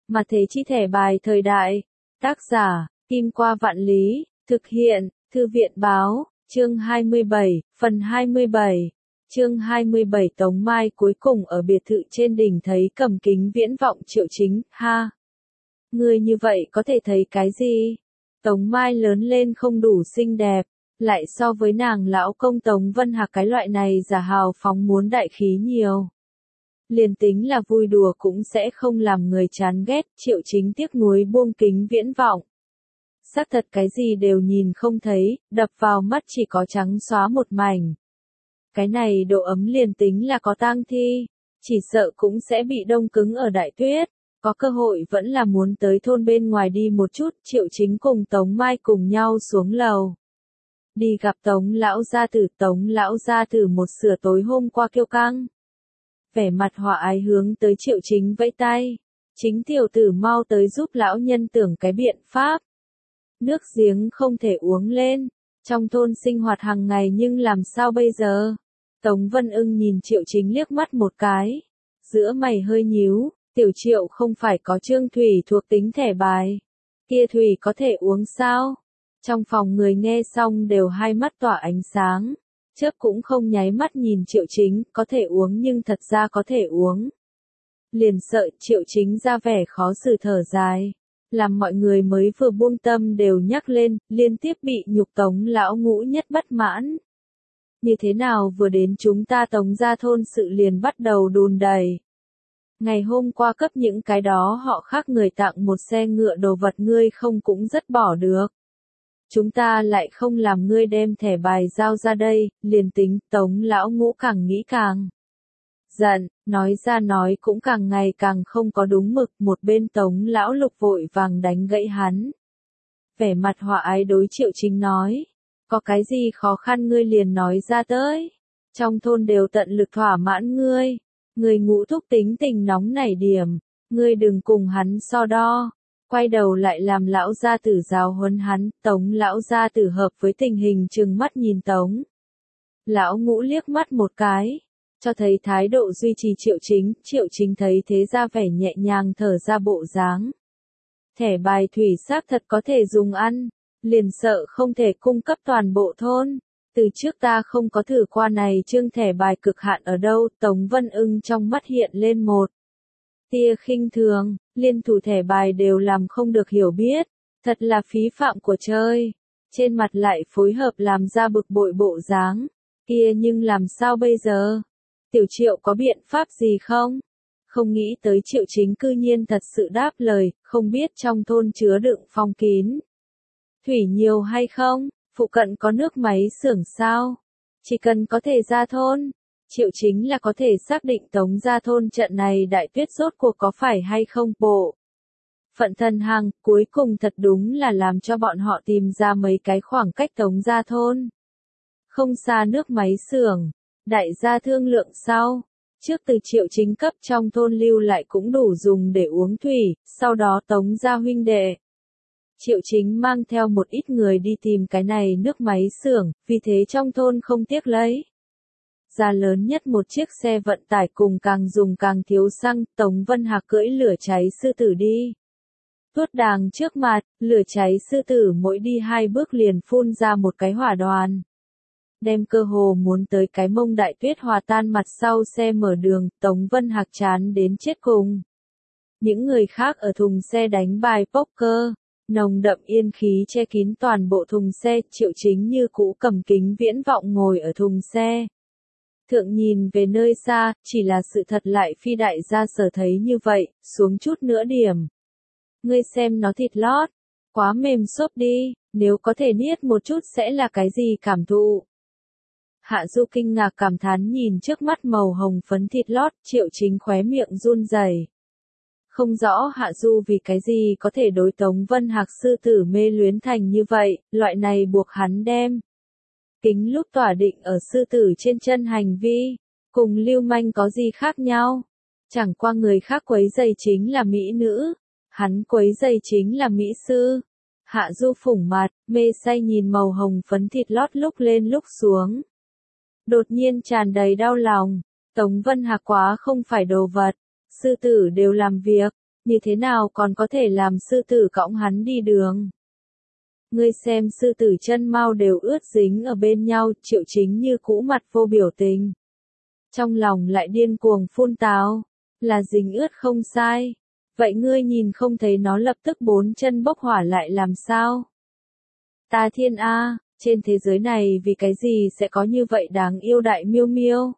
Mà thế chi thẻ bài thời đại. Tác giả, Kim Qua Vạn Lý, thực hiện, Thư viện Báo, chương 27, phần 27. Chương 27 Tống Mai cuối cùng ở biệt thự trên đỉnh thấy cầm kính viễn vọng Triệu Chính, ha. Ngươi như vậy có thể thấy cái gì? Tống Mai lớn lên không đủ xinh đẹp, lại so với nàng lão công Tống Vân Hạc cái loại này giả hào phóng muốn đại khí nhiều. Liền tính là vui đùa cũng sẽ không làm người chán ghét, Triệu Chính tiếc nuối buông kính viễn vọng. Xác thật cái gì đều nhìn không thấy, đập vào mắt chỉ có trắng xóa một mảnh. Cái này độ ấm liền tính là có tang thi, chỉ sợ cũng sẽ bị đông cứng ở đại tuyết. Có cơ hội vẫn là muốn tới thôn bên ngoài đi một chút, Triệu Chính cùng Tống Mai cùng nhau xuống lầu. Đi gặp Tống lão gia tử một sửa tối hôm qua kiêu căng. Vẻ mặt hòa ái hướng tới Triệu Chính vẫy tay. Chính tiểu tử mau tới giúp lão nhân tưởng cái biện pháp. Nước giếng không thể uống lên. Trong thôn sinh hoạt hàng ngày nhưng làm sao bây giờ? Tống Vân Ưng nhìn Triệu Chính liếc mắt một cái. Giữa mày hơi nhíu, tiểu Triệu không phải có trương thủy thuộc tính thẻ bài. Kia thủy có thể uống sao? Trong phòng người nghe xong đều hai mắt tỏa ánh sáng. Chớp cũng không nháy mắt nhìn Triệu Chính, có thể uống nhưng thật ra có thể uống. Liền sợ Triệu Chính ra vẻ khó xử thở dài. Làm mọi người mới vừa buông tâm đều nhắc lên, liên tiếp bị nhục Tống lão ngũ nhất bất mãn. Như thế nào vừa đến chúng ta Tống gia thôn sự liền bắt đầu đùn đầy. Ngày hôm qua cấp những cái đó họ khác người tặng một xe ngựa đồ vật ngươi không cũng rất bỏ được. Chúng ta lại không làm ngươi đem thẻ bài giao ra đây, liền tính Tống lão ngũ càng nghĩ càng giận, nói ra nói cũng càng ngày càng không có đúng mực, một bên Tống lão lục vội vàng đánh gãy hắn. Vẻ mặt hòa ái đối Triệu Chính nói, có cái gì khó khăn ngươi liền nói ra tới, trong thôn đều tận lực thỏa mãn ngươi, người ngũ thúc tính tình nóng nảy điểm, ngươi đừng cùng hắn so đo. Quay đầu lại làm lão gia tử giáo huấn hắn, Tống lão gia tử hợp với tình hình trừng mắt nhìn Tống. Lão ngũ liếc mắt một cái, cho thấy thái độ duy trì Triệu Chính thấy thế ra vẻ nhẹ nhàng thở ra bộ dáng. Thẻ bài thủy xác thật có thể dùng ăn, liền sợ không thể cung cấp toàn bộ thôn. Từ trước ta không có thử qua này chương thẻ bài cực hạn ở đâu, Tống Vân Ưng trong mắt hiện lên một tia khinh thường, liên thủ thẻ bài đều làm không được hiểu biết, thật là phí phạm của chơi. Trên mặt lại phối hợp làm ra bực bội bộ dáng, kia nhưng làm sao bây giờ? Tiểu Triệu có biện pháp gì không? Không nghĩ tới Triệu Chính cư nhiên thật sự đáp lời, không biết trong thôn chứa đựng phong kín. Thủy nhiều hay không? Phụ cận có nước máy xưởng sao? Chỉ cần có thể ra thôn. Triệu Chính là có thể xác định Tống gia thôn trận này đại tuyết rốt cuộc có phải hay không bộ. Phận thần hàng, cuối cùng thật đúng là làm cho bọn họ tìm ra mấy cái khoảng cách Tống gia thôn. Không xa nước máy xưởng, đại gia thương lượng sau. Trước từ Triệu Chính cấp trong thôn lưu lại cũng đủ dùng để uống thủy, sau đó Tống gia huynh đệ. Triệu Chính mang theo một ít người đi tìm cái này nước máy xưởng, vì thế trong thôn không tiếc lấy ra lớn nhất một chiếc xe vận tải cùng càng dùng càng thiếu xăng, Tống Vân Hạc cưỡi lửa cháy sư tử đi. Tuốt đàng trước mặt, lửa cháy sư tử mỗi đi 2 bước liền phun ra một cái hỏa đoàn. Đem cơ hồ muốn tới cái mông đại tuyết hòa tan mặt sau xe mở đường, Tống Vân Hạc chán đến chết cùng. Những người khác ở thùng xe đánh bài poker, nồng đậm yên khí che kín toàn bộ thùng xe, Triệu Chính như cũ cầm kính viễn vọng ngồi ở thùng xe. Thượng nhìn về nơi xa, chỉ là sự thật lại phi đại gia sở thấy như vậy, xuống chút nữa điểm. Ngươi xem nó thịt lót, quá mềm xốp đi, nếu có thể niết một chút sẽ là cái gì cảm thụ. Hạ Du kinh ngạc cảm thán nhìn trước mắt màu hồng phấn thịt lót, Triệu Chính khóe miệng run rẩy. Không rõ Hạ Du vì cái gì có thể đối Tống Vân Hạc sư tử mê luyến thành như vậy, loại này buộc hắn đem kính lúc tỏa định ở sư tử trên chân hành vi, cùng lưu manh có gì khác nhau. Chẳng qua người khác quấy giày chính là mỹ nữ, hắn quấy giày chính là mỹ sư. Hạ Du phủng mặt, mê say nhìn màu hồng phấn thịt lót lúc lên lúc xuống. Đột nhiên tràn đầy đau lòng, Tống Vân Hạc quá không phải đồ vật, sư tử đều làm việc, như thế nào còn có thể làm sư tử cõng hắn đi đường. Ngươi xem sư tử chân mau đều ướt dính ở bên nhau, Triệu Chính như cũ mặt vô biểu tình. Trong lòng lại điên cuồng phun táo, là dính ướt không sai. Vậy ngươi nhìn không thấy nó lập tức bốn chân bốc hỏa lại làm sao? Ta thiên a, trên thế giới này vì cái gì sẽ có như vậy đáng yêu đại miêu miêu?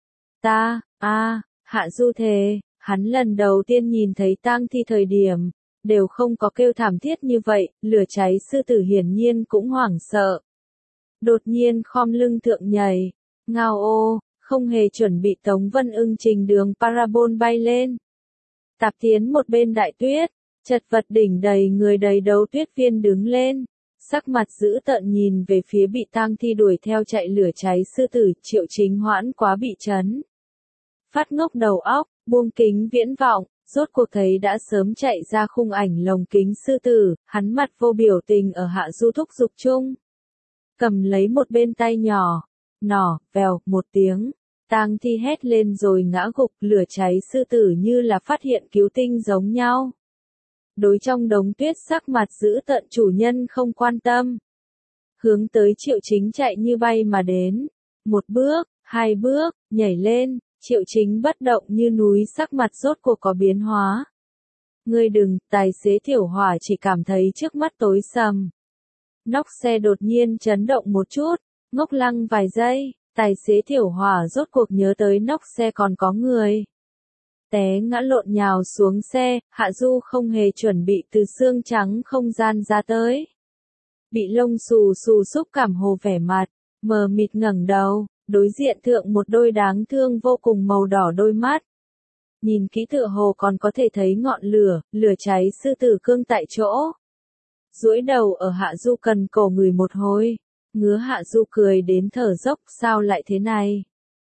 Hạ Du thề, hắn lần đầu tiên nhìn thấy tang thi thời điểm, đều không có kêu thảm thiết như vậy, lửa cháy sư tử hiển nhiên cũng hoảng sợ. Đột nhiên khom lưng thượng nhảy, ngao ô, không hề chuẩn bị Tống Vân Ưng trình đường parabol bay lên. Tạp tiến một bên đại tuyết, chật vật đỉnh đầy người đầy đấu tuyết viên đứng lên, sắc mặt dữ tợn nhìn về phía bị tang thi đuổi theo chạy lửa cháy sư tử, Triệu Chính hoãn quá bị chấn. Phát ngốc đầu óc, buông kính viễn vọng, rốt cuộc thấy đã sớm chạy ra khung ảnh lồng kính sư tử, hắn mặt vô biểu tình ở Hạ Du thúc giục chung. Cầm lấy một bên tay nhỏ, nỏ, vèo, một tiếng, tang thi hét lên rồi ngã gục, lửa cháy sư tử như là phát hiện cứu tinh giống nhau. Đối trong đống tuyết sắc mặt giữ tận chủ nhân không quan tâm. Hướng tới Triệu Chính chạy như bay mà đến. Một bước, hai bước, nhảy lên, Triệu Chính bất động như núi, sắc mặt rốt cuộc có biến hóa. Ngươi đừng, tài xế Tiểu Hỏa chỉ cảm thấy trước mắt tối sầm. Nóc xe đột nhiên chấn động một chút, ngốc lăng vài giây, tài xế Tiểu Hỏa rốt cuộc nhớ tới nóc xe còn có người. Té ngã lộn nhào xuống xe, Hạ Du không hề chuẩn bị từ xương trắng không gian ra tới. Bị lông xù xù xúc cảm hồ vẻ mặt, mờ mịt ngẩng đầu, đối diện thượng một đôi đáng thương vô cùng màu đỏ đôi mắt. Nhìn kỹ tựa hồ còn có thể thấy ngọn lửa, lửa cháy sư tử cương tại chỗ. Duỗi đầu ở Hạ Du cần cổ người một hồi, ngứa Hạ Du cười đến thở dốc, sao lại thế này?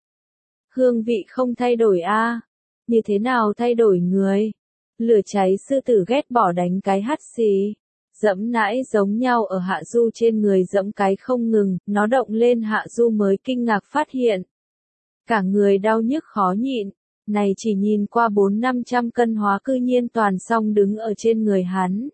Hương vị không thay đổi a, như thế nào thay đổi người? Lửa cháy sư tử ghét bỏ đánh cái hắt xì, dẫm nãi giống nhau ở Hạ Du trên người dẫm cái không ngừng, nó động lên Hạ Du mới kinh ngạc phát hiện. Cả người đau nhức khó nhịn, này chỉ nhìn qua 400-500 cân hóa cư nhiên toàn song đứng ở trên người hắn.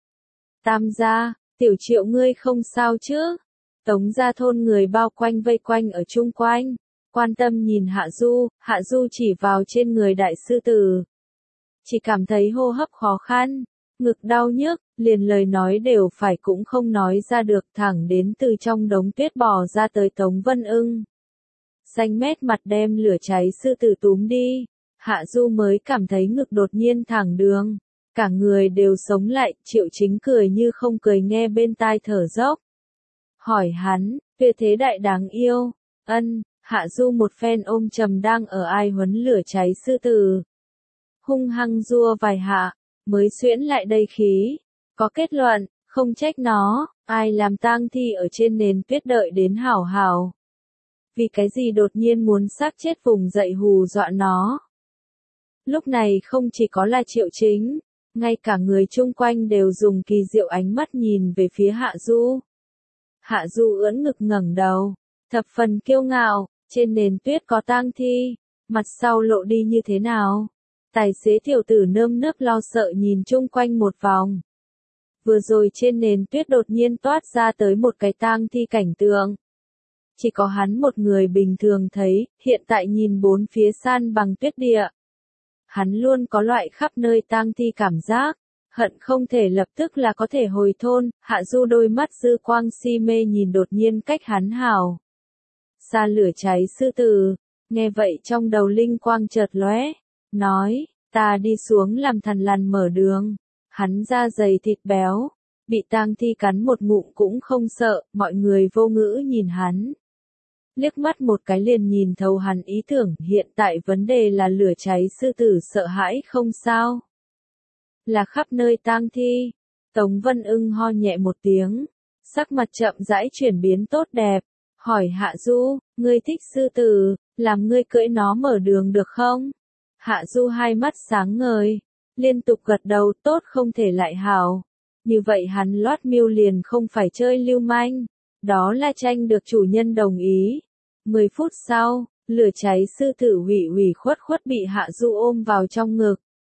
Tam gia, Tiểu Triệu ngươi không sao chứ? Tống gia thôn người bao quanh vây quanh ở chung quanh, quan tâm nhìn Hạ Du chỉ vào trên người đại sư tử. Chỉ cảm thấy hô hấp khó khăn, ngực đau nhức, liền lời nói đều phải cũng không nói ra được, thẳng đến từ trong đống tuyết bò ra tới Tống Vân Ưng. Xanh mét mặt đem lửa cháy sư tử túm đi, Hạ Du mới cảm thấy ngực đột nhiên thẳng đường, cả người đều sống lại, Triệu Chính cười như không cười nghe bên tai thở dốc. Hỏi hắn, tuyệt thế đại đáng yêu, Hạ Du một phen ôm trầm đang ở ai huấn lửa cháy sư tử. Hung hăng rua vài hạ, mới xuyễn lại đầy khí, có kết luận, không trách nó, ai làm tang thi ở trên nền tuyết đợi đến hảo hảo. Vì cái gì đột nhiên muốn xác chết vùng dậy hù dọa nó. Lúc này không chỉ có là Triệu Chính, ngay cả người chung quanh đều dùng kỳ diệu ánh mắt nhìn về phía Hạ Du. Hạ Du ưỡn ngực ngẩng đầu, thập phần kiêu ngạo, trên nền tuyết có tang thi, mặt sau lộ đi như thế nào? Tài xế tiểu tử nơm nớp lo sợ nhìn chung quanh một vòng. Vừa rồi trên nền tuyết đột nhiên toát ra tới một cái tang thi cảnh tượng. Chỉ có hắn một người bình thường thấy, hiện tại nhìn bốn phía san bằng tuyết địa. Hắn luôn có loại khắp nơi tang thi cảm giác, hận không thể lập tức là có thể hồi thôn, Hạ Du đôi mắt dư quang si mê nhìn đột nhiên cách hắn hào. Xa lửa cháy sư tử, nghe vậy trong đầu linh quang chợt lóe, nói, ta đi xuống làm thằn lằn mở đường. Hắn da dày thịt béo, bị tang thi cắn một ngụm cũng không sợ, mọi người vô ngữ nhìn hắn. Liếc mắt một cái liền nhìn thấu hắn ý tưởng, hiện tại vấn đề là lửa cháy sư tử sợ hãi không sao. Là khắp nơi tang thi. Tống Vân Ưng ho nhẹ một tiếng, sắc mặt chậm rãi chuyển biến tốt đẹp, hỏi Hạ Du, ngươi thích sư tử, làm ngươi cưỡi nó mở đường được không? Hạ Du hai mắt sáng ngời, liên tục gật đầu, tốt không thể lại hảo. Như vậy hắn loát miêu liền không phải chơi lưu manh, đó là tranh được chủ nhân đồng ý. 10 phút sau, lửa cháy sư tử ủy khuất bị Hạ Du ôm vào trong ngực.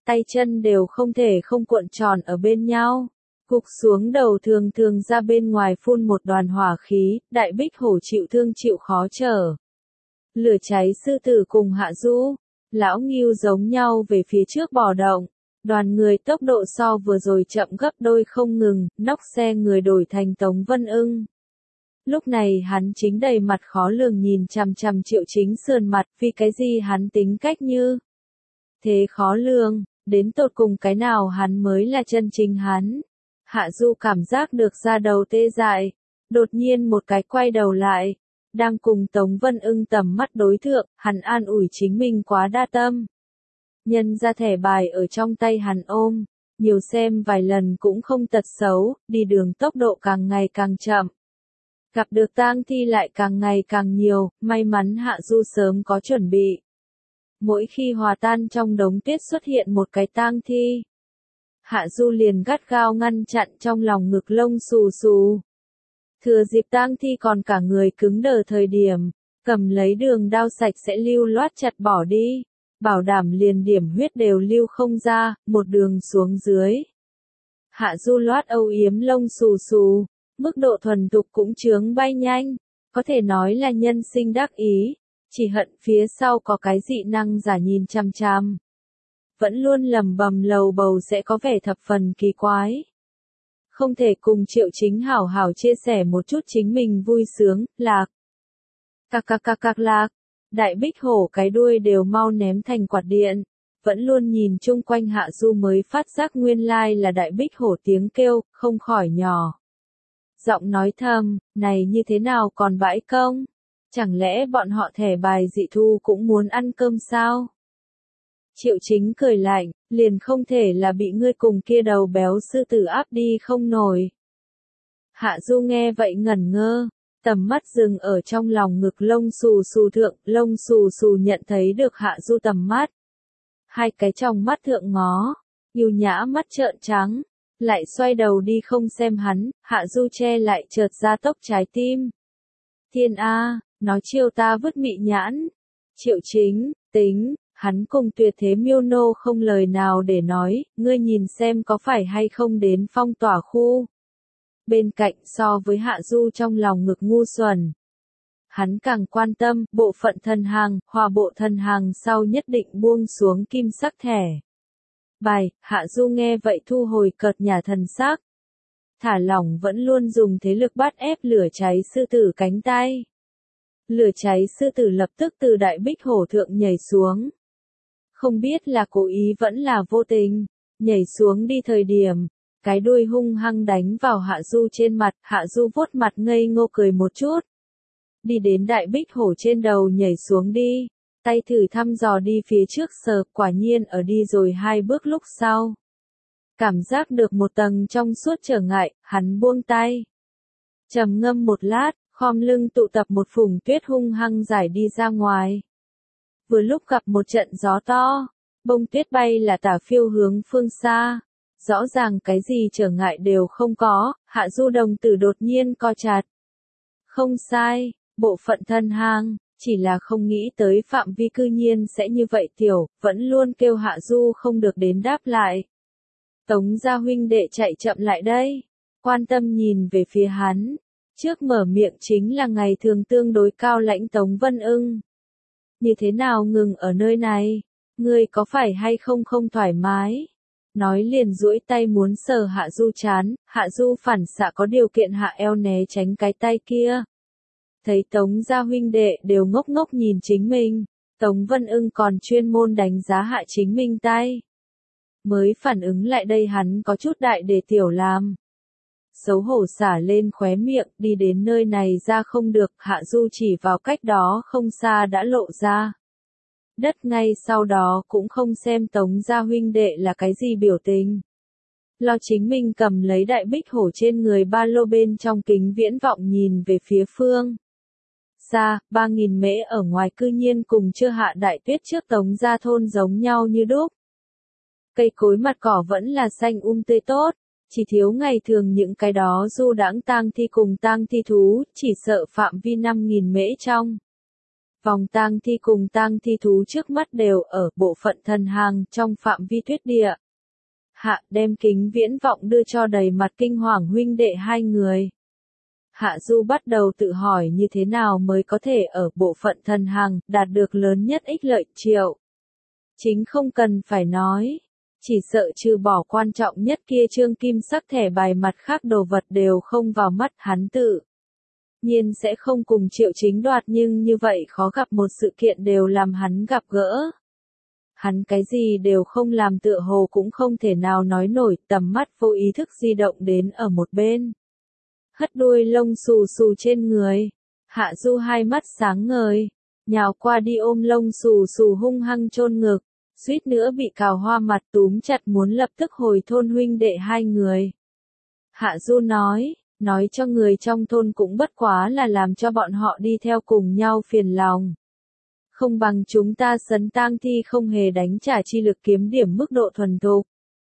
tay chân đều không thể không cuộn tròn ở bên nhau. Gục xuống đầu thường thường ra bên ngoài phun một đoàn hỏa khí, Đại Bích Hổ chịu thương chịu khó trở. Lửa cháy sư tử cùng Hạ Du, lão Ngưu giống nhau về phía trước bò động. Đoàn người tốc độ so vừa rồi chậm gấp đôi không ngừng, nóc xe người đổi thành Tống Vân Ưng. Lúc này hắn chính đầy mặt khó lường nhìn chằm chằm Triệu Chính sườn mặt, vì cái gì hắn tính cách như thế khó lường, đến tột cùng cái nào hắn mới là chân chính hắn. Hạ Du cảm giác được da đầu tê dại, đột nhiên một cái quay đầu lại, đang cùng Tống Vân Ưng tầm mắt đối thượng, hắn an ủi chính mình quá đa tâm. Nhân ra thẻ bài ở trong tay hắn ôm, nhiều xem vài lần cũng không tật xấu, đi đường tốc độ càng ngày càng chậm. Gặp được tang thi lại càng ngày càng nhiều, may mắn Hạ Du sớm có chuẩn bị. Mỗi khi hòa tan trong đống tuyết xuất hiện một cái tang thi, Hạ Du liền gắt gao ngăn chặn trong lòng ngực lông xù xù. Thừa dịp tang thi còn cả người cứng đờ thời điểm, cầm lấy đường đao sạch sẽ lưu loát chặt bỏ đi, bảo đảm liền điểm huyết đều lưu không ra, một đường xuống dưới. Hạ Du loát âu yếm lông xù xù, mức độ thuần thục cũng chướng bay nhanh, có thể nói là nhân sinh đắc ý, chỉ hận phía sau có cái dị năng giả nhìn chằm chằm. Vẫn luôn lầm bầm lầu bầu sẽ có vẻ thập phần kỳ quái. Không thể cùng Triệu Chính hảo hảo chia sẻ một chút chính mình vui sướng, lạc. Cạc lạc. Đại Bích Hổ cái đuôi đều mau ném thành quạt điện. Vẫn luôn nhìn chung quanh Hạ Du mới phát giác nguyên lai là Đại Bích Hổ tiếng kêu, không khỏi nhỏ. Giọng nói thầm, này như thế nào còn bãi công? Chẳng lẽ bọn họ thẻ bài dị thu cũng muốn ăn cơm sao? Triệu Chính cười lạnh, liền không thể là bị ngươi cùng kia đầu béo sư tử áp đi không nổi. Hạ Du nghe vậy ngẩn ngơ, tầm mắt dừng ở trong lòng ngực lông xù xù thượng, lông xù xù nhận thấy được Hạ Du tầm mắt. Hai cái trong mắt thượng ngó, yêu nhã mắt trợn trắng, lại xoay đầu đi không xem hắn, Hạ Du che lại chợt ra tốc trái tim. Thiên A, nói chiêu ta vứt mị nhãn. Triệu Chính, tính. Hắn cùng Tuyệt Thế Miêu Nô không lời nào để nói, ngươi nhìn xem có phải hay không đến phong tỏa khu. Bên cạnh so với Hạ Du trong lòng ngực ngu xuẩn. Hắn càng quan tâm, bộ phận thần hàng, hòa bộ thần hàng sau nhất định buông xuống kim sắc thẻ. Bài, Hạ Du nghe vậy thu hồi cợt nhả thần sắc. Thả lỏng vẫn luôn dùng thế lực bắt ép lửa cháy sư tử cánh tay. Lửa cháy sư tử lập tức từ Đại Bích Hổ thượng nhảy xuống. Không biết là cố ý vẫn là vô tình, nhảy xuống đi thời điểm, cái đuôi hung hăng đánh vào Hạ Du trên mặt, Hạ Du vuốt mặt ngây ngô cười một chút. Đi đến Đại Bích Hổ trên đầu nhảy xuống đi, tay thử thăm dò đi phía trước sờ, quả nhiên ở đi rồi 2 bước lúc sau. Cảm giác được một tầng trong suốt trở ngại, hắn buông tay. Trầm ngâm một lát, khom lưng tụ tập một phùng tuyết hung hăng giải đi ra ngoài. Vừa lúc gặp một trận gió to, bông tuyết bay là tả phiêu hướng phương xa. Rõ ràng cái gì trở ngại đều không có, Hạ Du đồng tử đột nhiên co chặt. Không sai, bộ phận thân hang, chỉ là không nghĩ tới phạm vi cư nhiên sẽ như vậy tiểu, vẫn luôn kêu Hạ Du không được đến đáp lại. Tống gia huynh đệ chạy chậm lại đây, quan tâm nhìn về phía hắn, trước mở miệng chính là ngày thường tương đối cao lãnh Tống Vân Ưng. Như thế nào ngừng ở nơi này, ngươi có phải hay không không thoải mái? Nói liền duỗi tay muốn sờ Hạ Du chán, Hạ Du phản xạ có điều kiện hạ eo né tránh cái tay kia. Thấy Tống gia huynh đệ đều ngốc ngốc nhìn chính mình, Tống Vân Ưng còn chuyên môn đánh giá hạ chính mình tay. Mới phản ứng lại đây hắn có chút đại để tiểu làm. Xấu hổ xả lên khóe miệng, đi đến nơi này ra không được, Hạ Du chỉ vào cách đó không xa đã lộ ra. Đất ngay sau đó cũng không xem Tống gia huynh đệ là cái gì biểu tình. Lo chính mình cầm lấy Đại Bích Hổ trên người ba lô bên trong kính viễn vọng nhìn về phía phương. Xa, 3.000 mễ ở ngoài cư nhiên cùng chưa hạ đại tuyết trước Tống gia thôn giống nhau như đúc. Cây cối mặt cỏ vẫn là xanh tươi tốt, chỉ thiếu ngày thường những cái đó du đãng tang thi cùng tang thi thú, chỉ sợ phạm vi 5.000 mễ trong. Vòng tang thi cùng tang thi thú trước mắt đều ở bộ phận thần hàng trong phạm vi tuyết địa. Hạ đem kính viễn vọng đưa cho đầy mặt kinh hoàng huynh đệ hai người. Hạ Du bắt đầu tự hỏi như thế nào mới có thể ở bộ phận thần hàng đạt được lớn nhất ích lợi triệu. Chính không cần phải nói. Chỉ sợ trừ bỏ quan trọng nhất kia trương kim sắc thẻ bài mặt khác đồ vật đều không vào mắt hắn tự. Nhiên sẽ không cùng Triệu Chính đoạt nhưng như vậy khó gặp một sự kiện đều làm hắn gặp gỡ. Hắn cái gì đều không làm tựa hồ cũng không thể nào nói nổi, tầm mắt vô ý thức di động đến ở một bên. Hất đuôi lông xù xù trên người, Hạ Du hai mắt sáng ngời, nhào qua đi ôm lông xù xù hung hăng chôn ngực, suýt nữa bị cào hoa mặt túm chặt muốn lập tức hồi thôn huynh đệ hai người. Hạ Du nói cho người trong thôn cũng bất quá là làm cho bọn họ đi theo cùng nhau phiền lòng. Không bằng chúng ta sấn tang thi không hề đánh trả chi lực kiếm điểm mức độ thuần thục.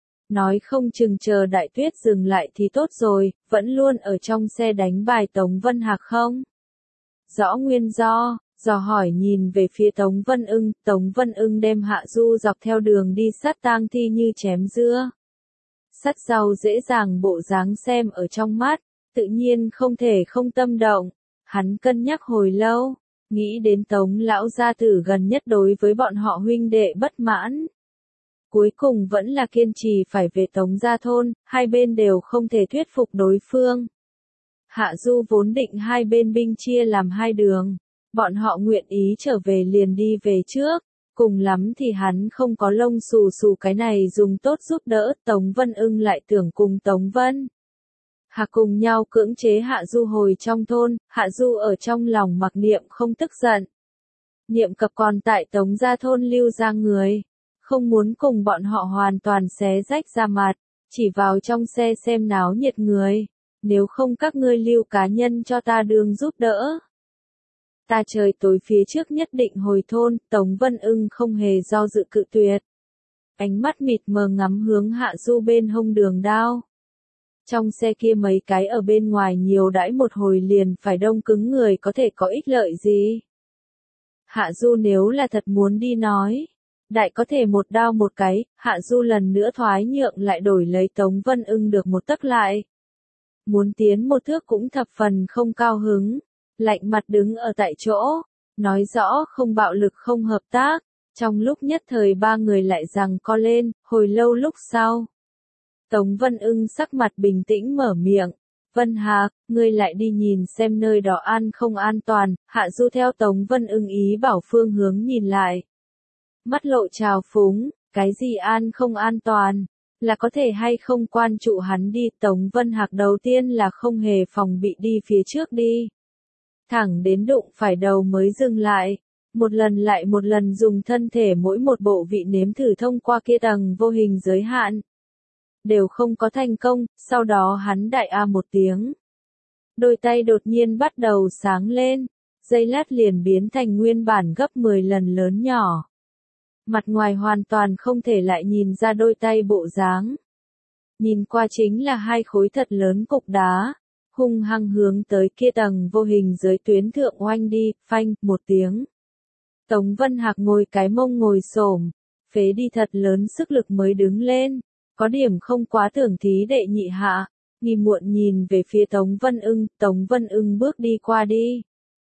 Nói không chừng chờ đại tuyết dừng lại thì tốt rồi, vẫn luôn ở trong xe đánh bài Tống Vân Hạc không? Rõ nguyên do, dò hỏi nhìn về phía Tống Vân Ưng đem Hạ Du dọc theo đường đi sát tang thi như chém dưa. Sắt rau dễ dàng bộ dáng xem ở trong mắt, tự nhiên không thể không tâm động. Hắn cân nhắc hồi lâu, nghĩ đến Tống lão gia tử gần nhất đối với bọn họ huynh đệ bất mãn. Cuối cùng vẫn là kiên trì phải về Tống gia thôn, hai bên đều không thể thuyết phục đối phương. Hạ Du vốn định hai bên binh chia làm hai đường, bọn họ nguyện ý trở về liền đi về trước, cùng lắm thì hắn không có lông xù xù cái này dùng tốt giúp đỡ, Tống Vân Ưng lại tưởng cùng Tống Vân Hạc cùng nhau cưỡng chế Hạ Du hồi trong thôn, Hạ Du ở trong lòng mặc niệm không tức giận. Niệm cập còn tại Tống gia thôn lưu ra người, không muốn cùng bọn họ hoàn toàn xé rách ra mặt, chỉ vào trong xe xem náo nhiệt người, nếu không các ngươi lưu cá nhân cho ta đường giúp đỡ. Ta trời tối phía trước nhất định hồi thôn, Tống Vân Ưng không hề do dự cự tuyệt. Ánh mắt mịt mờ ngắm hướng Hạ Du bên hông đường đao. Trong xe kia mấy cái ở bên ngoài nhiều đãi một hồi liền phải đông cứng người có thể có ích lợi gì. Hạ Du nếu là thật muốn đi nói, đại có thể một đao một cái, Hạ Du lần nữa thoái nhượng lại đổi lấy Tống Vân Ưng được một tấc lại. Muốn tiến một thước cũng thập phần không cao hứng, lạnh mặt đứng ở tại chỗ, nói rõ không bạo lực không hợp tác, trong lúc nhất thời ba người lại giằng co lên, hồi lâu lúc sau. Tống Vân Ưng sắc mặt bình tĩnh mở miệng, Vân Hạc, ngươi lại đi nhìn xem nơi đó an không an toàn, Hạ Du theo Tống Vân Ưng ý bảo phương hướng nhìn lại. Mắt lộ trào phúng, cái gì an không an toàn, là có thể hay không quan trụ hắn đi, Tống Vân Hạc đầu tiên là không hề phòng bị đi phía trước đi. Thẳng đến đụng phải đầu mới dừng lại, một lần lại một lần dùng thân thể mỗi một bộ vị nếm thử thông qua kia tầng vô hình giới hạn. Đều không có thành công, sau đó hắn đại a một tiếng. Đôi tay đột nhiên bắt đầu sáng lên, giây lát liền biến thành nguyên bản gấp 10 lần lớn nhỏ. Mặt ngoài hoàn toàn không thể lại nhìn ra đôi tay bộ dáng. Nhìn qua chính là hai khối thật lớn cục đá, hung hăng hướng tới kia tầng vô hình giới tuyến thượng oanh đi, phanh, một tiếng. Tống Vân Hạc ngồi cái mông ngồi xổm, phế đi thật lớn sức lực mới đứng lên, có điểm không quá tưởng thí đệ nhị hạ, nghi muộn nhìn về phía Tống Vân Ưng bước đi qua đi.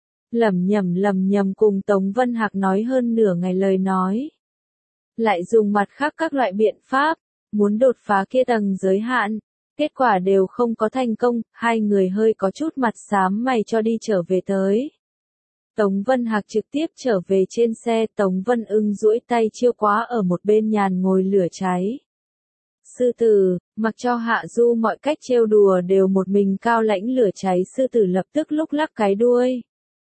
Lẩm nhẩm cùng Tống Vân Hạc nói hơn nửa ngày lời nói. Lại dùng mặt khác các loại biện pháp, muốn đột phá kia tầng giới hạn, kết quả đều không có thành công, hai người hơi có chút mặt xám mày cho đi trở về tới. Tống Vân Hạc trực tiếp trở về trên xe, Tống Vân Ưng duỗi tay chiêu quá ở một bên nhàn ngồi lửa cháy. Sư tử, mặc cho Hạ Du mọi cách trêu đùa đều một mình cao lãnh lửa cháy, sư tử lập tức lúc lắc cái đuôi.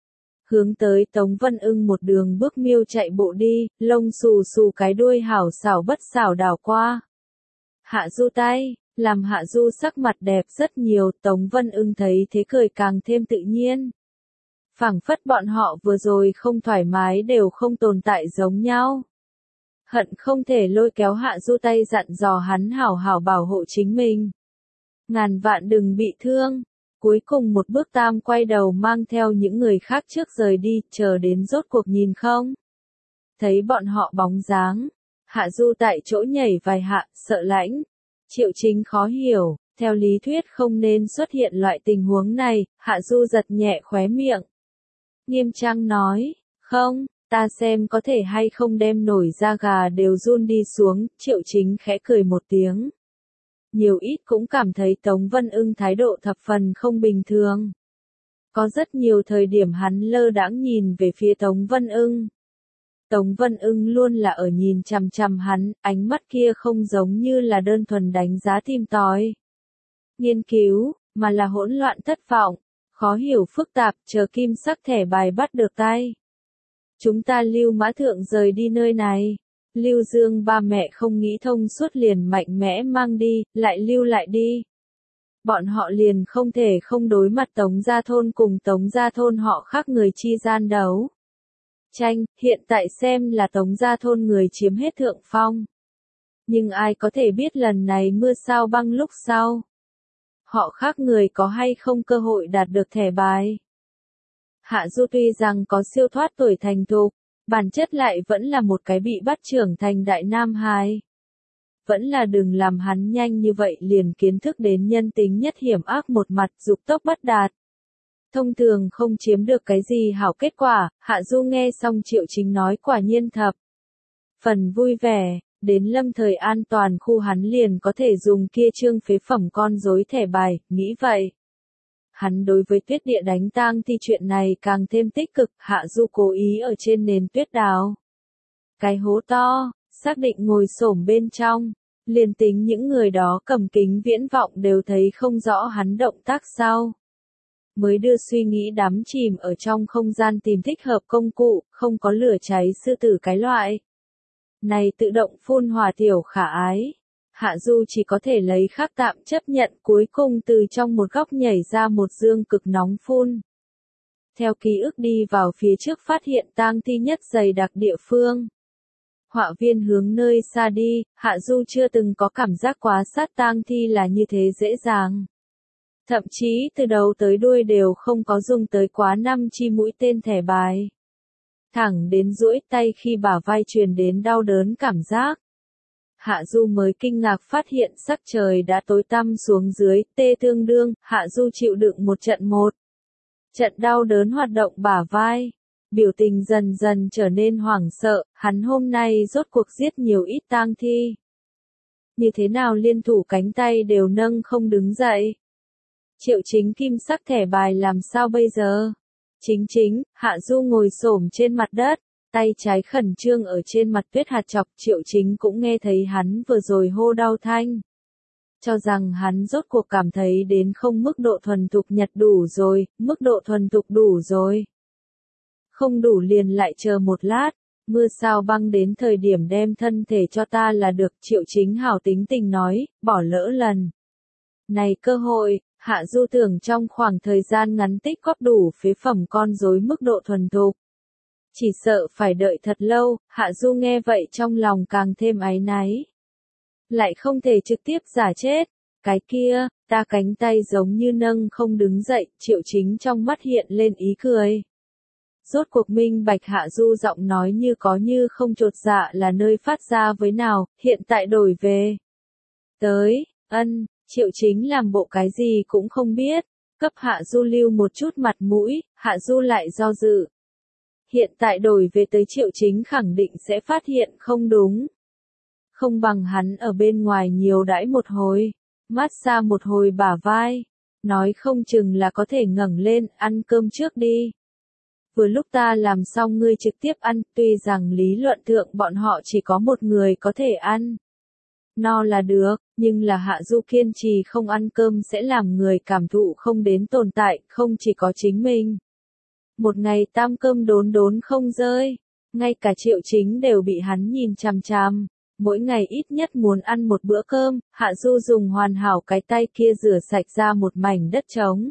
Hướng tới Tống Vân Ưng một đường bước miêu chạy bộ đi, lông xù xù cái đuôi hảo xảo bất xảo đảo qua. Hạ Du tay, làm Hạ Du sắc mặt đẹp rất nhiều, Tống Vân Ưng thấy thế cười càng thêm tự nhiên. Phảng phất bọn họ vừa rồi không thoải mái đều không tồn tại giống nhau. Hận không thể lôi kéo Hạ Du tay dặn dò hắn hảo hảo bảo hộ chính mình. Ngàn vạn đừng bị thương. Cuối cùng một bước Tam quay đầu mang theo những người khác trước rời đi, chờ đến rốt cuộc nhìn không. Thấy bọn họ bóng dáng, Hạ Du tại chỗ nhảy vài hạ, sợ lãnh. Triệu Chính khó hiểu, theo lý thuyết không nên xuất hiện loại tình huống này, Hạ Du giật nhẹ khóe miệng. Nghiêm trang nói, không, ta xem có thể hay không đem nổi da gà đều run đi xuống, Triệu Chính khẽ cười một tiếng. Nhiều ít cũng cảm thấy Tống Vân Ưng thái độ thập phần không bình thường. Có rất nhiều thời điểm hắn lơ đãng nhìn về phía Tống Vân Ưng. Tống Vân Ưng luôn là ở nhìn chằm chằm hắn, ánh mắt kia không giống như là đơn thuần đánh giá tìm tòi. Nghiên cứu, mà là hỗn loạn thất vọng, khó hiểu phức tạp, chờ kim sắc thẻ bài bắt được tay. Chúng ta Lưu Mã Thượng rời đi nơi này. Lưu Dương ba mẹ không nghĩ thông suốt liền mạnh mẽ mang đi, lại lưu lại đi. Bọn họ liền không thể không đối mặt Tống Gia Thôn cùng Tống Gia Thôn họ khác người chi gian đấu. Tranh, hiện tại xem là Tống Gia Thôn người chiếm hết thượng phong. Nhưng ai có thể biết lần này mưa sao băng lúc sau. Họ khác người có hay không cơ hội đạt được thẻ bài. Hạ Du tuy rằng có siêu thoát tuổi thành thục, bản chất lại vẫn là một cái bị bắt trưởng thành đại nam hài. Vẫn là đừng làm hắn nhanh như vậy liền kiến thức đến nhân tính nhất hiểm ác một mặt dục tốc bất đạt. Thông thường không chiếm được cái gì hảo kết quả, Hạ Du nghe xong Triệu Chính nói quả nhiên thập. Phần vui vẻ, đến lâm thời an toàn khu hắn liền có thể dùng kia trương phế phẩm con rối thẻ bài, nghĩ vậy. Hắn đối với tuyết địa đánh tang thi chuyện này càng thêm tích cực, Hạ Du cố ý ở trên nền tuyết đào. Cái hố to, xác định ngồi xổm bên trong, liền tính những người đó cầm kính viễn vọng đều thấy không rõ hắn động tác sau. Mới đưa suy nghĩ đắm chìm ở trong không gian tìm thích hợp công cụ, không có lửa cháy sư tử cái loại. Này tự động phun hỏa tiểu khả ái. Hạ Du chỉ có thể lấy khác tạm chấp nhận cuối cùng từ trong một góc nhảy ra một dương cực nóng phun. Theo ký ức đi vào phía trước phát hiện tang thi nhất dày đặc địa phương. Họa viên hướng nơi xa đi, Hạ Du chưa từng có cảm giác quá sát tang thi là như thế dễ dàng. Thậm chí từ đầu tới đuôi đều không có dùng tới quá 5 chi mũi tên thẻ bài. Thẳng đến duỗi tay khi bả vai truyền đến đau đớn cảm giác. Hạ Du mới kinh ngạc phát hiện sắc trời đã tối tăm xuống dưới, tê tương đương, Hạ Du chịu đựng một trận đau đớn hoạt động bả vai. Biểu tình dần dần trở nên hoảng sợ, hắn hôm nay rốt cuộc giết nhiều ít tang thi. Như thế nào liên thủ cánh tay đều nâng không đứng dậy. Triệu Chính kim sắc thẻ bài làm sao bây giờ? Chính, Hạ Du ngồi xổm trên mặt đất, tay trái khẩn trương ở trên mặt tuyết hạt chọc, Triệu Chính cũng nghe thấy hắn vừa rồi hô đau thanh. Cho rằng hắn rốt cuộc cảm thấy đến không mức độ thuần thục nhặt đủ rồi, mức độ thuần thục đủ rồi. Không đủ liền lại chờ một lát, mưa sao băng đến thời điểm đem thân thể cho ta là được, Triệu Chính hảo tính tình nói, bỏ lỡ lần. Này cơ hội, Hạ Du tưởng trong khoảng thời gian ngắn tích góp đủ phế phẩm con rối mức độ thuần thục. Chỉ sợ phải đợi thật lâu, Hạ Du nghe vậy trong lòng càng thêm áy náy. Lại không thể trực tiếp giả chết, cái kia, ta cánh tay giống như nâng không đứng dậy, Triệu Chính trong mắt hiện lên ý cười. Rốt cuộc minh bạch Hạ Du giọng nói như có như không chột dạ là nơi phát ra với nào, hiện tại đổi về. Tới, Triệu Chính làm bộ cái gì cũng không biết, cấp Hạ Du lưu một chút mặt mũi, Hạ Du lại do dự. Hiện tại đổi về tới Triệu Chính khẳng định sẽ phát hiện không đúng. Không bằng hắn ở bên ngoài nhiều đãi một hồi, mát xa một hồi bả vai, nói không chừng là có thể ngẩng lên, ăn cơm trước đi. Vừa lúc ta làm xong ngươi trực tiếp ăn, tuy rằng lý luận thượng bọn họ chỉ có một người có thể ăn. No là được, nhưng là Hạ Du kiên trì không ăn cơm sẽ làm người cảm thụ không đến tồn tại, không chỉ có chính mình. Một ngày tam cơm đốn đốn không rơi, ngay cả Triệu Chính đều bị hắn nhìn chằm chằm. Mỗi ngày ít nhất muốn ăn một bữa cơm, Hạ Du dùng hoàn hảo cái tay kia rửa sạch ra một mảnh đất trống.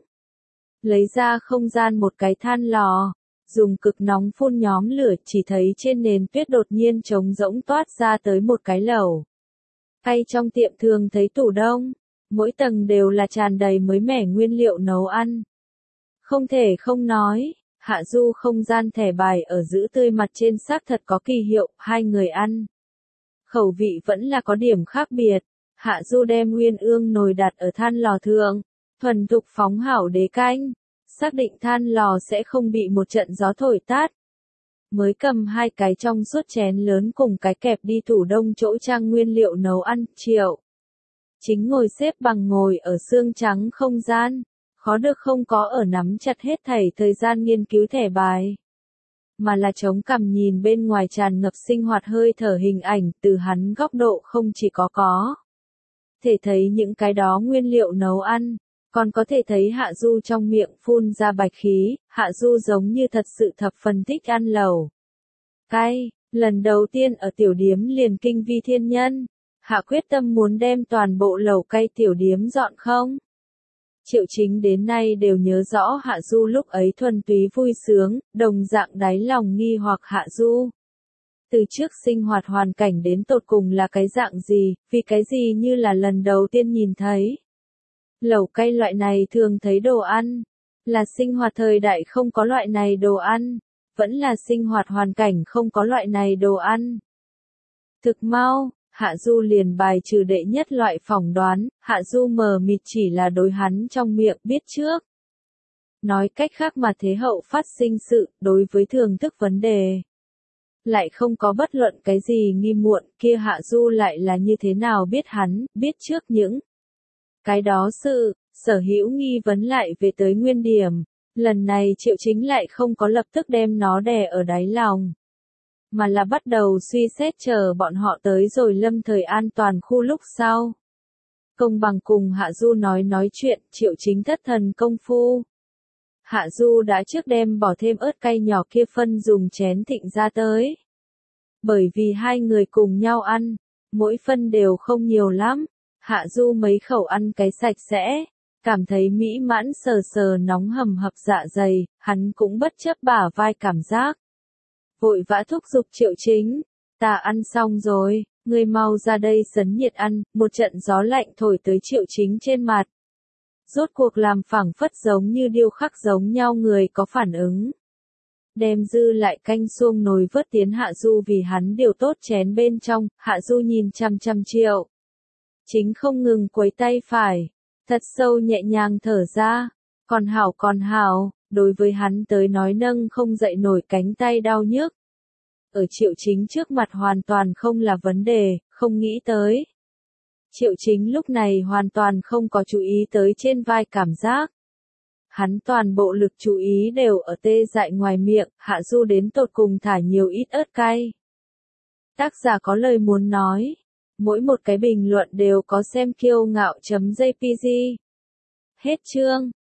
Lấy ra không gian một cái than lò, dùng cực nóng phun nhóm lửa, chỉ thấy trên nền tuyết đột nhiên trống rỗng toát ra tới một cái lẩu. Hay trong tiệm thường thấy tủ đông, mỗi tầng đều là tràn đầy mới mẻ nguyên liệu nấu ăn. Không thể không nói, Hạ Du không gian thẻ bài ở giữ tươi mặt trên xác thật có kỳ hiệu, hai người ăn. Khẩu vị vẫn là có điểm khác biệt. Hạ Du đem nguyên ương nồi đặt ở than lò thượng, thuần thục phóng hảo đế canh, xác định than lò sẽ không bị một trận gió thổi tát. Mới cầm hai cái trong suốt chén lớn cùng cái kẹp đi tủ đông chỗ trang nguyên liệu nấu ăn. Triệu Chính ngồi xếp bằng ngồi ở xương trắng không gian, khó được không có ở nắm chặt hết thảy thời gian nghiên cứu thẻ bài, mà là chống cằm nhìn bên ngoài tràn ngập sinh hoạt hơi thở hình ảnh. Từ hắn góc độ không chỉ có thể thấy những cái đó nguyên liệu nấu ăn, còn có thể thấy Hạ Du trong miệng phun ra bạch khí. Hạ Du giống như thật sự thập phần thích ăn lẩu cay, lần đầu tiên ở tiểu điếm liền kinh vi thiên nhân. Hạ quyết tâm muốn đem toàn bộ lẩu cay tiểu điếm dọn không. Triệu Chính đến nay đều nhớ rõ Hạ Du lúc ấy thuần túy vui sướng, đồng dạng đáy lòng nghi hoặc Hạ Du. Từ trước sinh hoạt hoàn cảnh đến tột cùng là cái dạng gì, vì cái gì như là lần đầu tiên nhìn thấy. Lẩu cay loại này thường thấy đồ ăn, là sinh hoạt thời đại không có loại này đồ ăn, vẫn là sinh hoạt hoàn cảnh không có loại này đồ ăn. Thực mau, Hạ Du liền bài trừ đệ nhất loại phỏng đoán. Hạ Du mờ mịt chỉ là đối hắn trong miệng biết trước. Nói cách khác mà thế hậu phát sinh sự, đối với thưởng thức vấn đề, lại không có bất luận cái gì nghi muộn. Kia Hạ Du lại là như thế nào biết hắn, biết trước những cái đó sự, sở hữu nghi vấn lại về tới nguyên điểm. Lần này Triệu Chính lại không có lập tức đem nó đè ở đáy lòng, mà là bắt đầu suy xét chờ bọn họ tới rồi lâm thời an toàn khu lúc sau. Công bằng cùng Hạ Du nói chuyện. Triệu Chính thất thần công phu. Hạ Du đã trước đem bỏ thêm ớt cay nhỏ kia phân dùng chén thịnh ra tới. Bởi vì hai người cùng nhau ăn, mỗi phân đều không nhiều lắm. Hạ Du mấy khẩu ăn cái sạch sẽ, cảm thấy mỹ mãn sờ sờ nóng hầm hập dạ dày, hắn cũng bất chấp bả vai cảm giác. Vội vã thúc giục Triệu Chính, ta ăn xong rồi, ngươi mau ra đây sấn nhiệt ăn. Một trận gió lạnh thổi tới Triệu Chính trên mặt. Rốt cuộc làm phảng phất giống như điêu khắc giống nhau người có phản ứng. Đem dư lại canh xuông nồi vớt tiến Hạ Du vì hắn điều tốt chén bên trong. Hạ Du nhìn chăm chăm Triệu Chính không ngừng quấy tay phải, thật sâu nhẹ nhàng thở ra. Còn hảo, đối với hắn tới nói nâng không dậy nổi cánh tay đau nhức. Ở Triệu Chính trước mặt hoàn toàn không là vấn đề, không nghĩ tới. Triệu Chính lúc này hoàn toàn không có chú ý tới trên vai cảm giác. Hắn toàn bộ lực chú ý đều ở tê dại ngoài miệng. Hạ Du đến tột cùng thả nhiều ít ớt cay. Tác giả có lời muốn nói. Mỗi một cái bình luận đều có xem kiêu ngạo.jpg. Hết chương.